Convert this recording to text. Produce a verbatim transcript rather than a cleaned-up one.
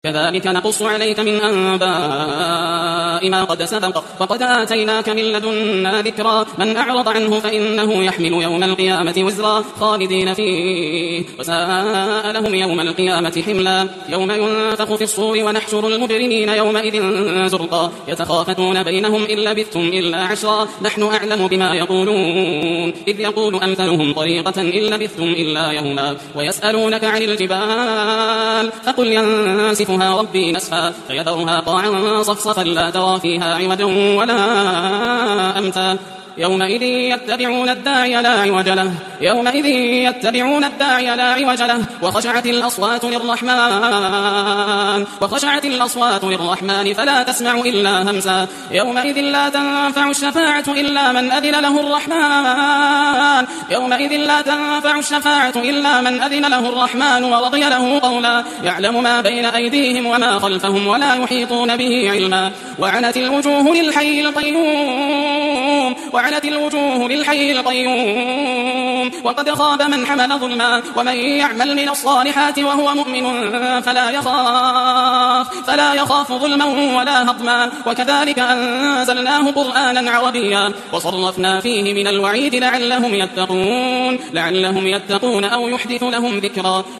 كذلك نقص عليك من أنباء ما قد سبق وقد آتيناك من لدنا ذكرا من أعرض عنه فإنه يحمل يوم القيامة وزرا خالدين فيه وساء لهم يوم القيامة حملا يوم ينفخ في الصور ونحشر المجرمين يومئذ زرقا يتخافتون بينهم إن لبثتم إلا عشرا نحن أعلم بما يقولون إذ يقول أمثلهم طريقة إن لبثتم إلا يوما ويسألونك عن الجبال فقل ينسف ربي نسفا فيذرها قاعا صفصفا لا ترى فيها عوجا ولا أمتا يومئذ يتبعون الداعي لا عوج له يومئذ يتبعون الداعي لا عوج له وخشعت الأصوات للرحمن وخشعت الأصوات للرحمن فلا تسمع إلا همسا يومئذ لا تنفع الشفاعة إلا من أذن له الرحمن يومئذ لا تنفع الشفاعة إلا من أذن له الرحمن ورضي له قولا يعلم ما بين أيديهم وما خلفهم ولا يحيطون به علما وعنت الوجوه للحي القيوم وعنت الوجوه للحي القيوم وقد خاب من حمل ظلما ومن يعمل من الصالحات وهو مؤمن فلا يخاف فلا يخاف ظلما ولا هضما وكذلك أنزلناه قرآنا عربيا وصرفنا فيه من الوعيد لعلهم يتقون لعلهم يتقون أو يحدث لهم ذكرا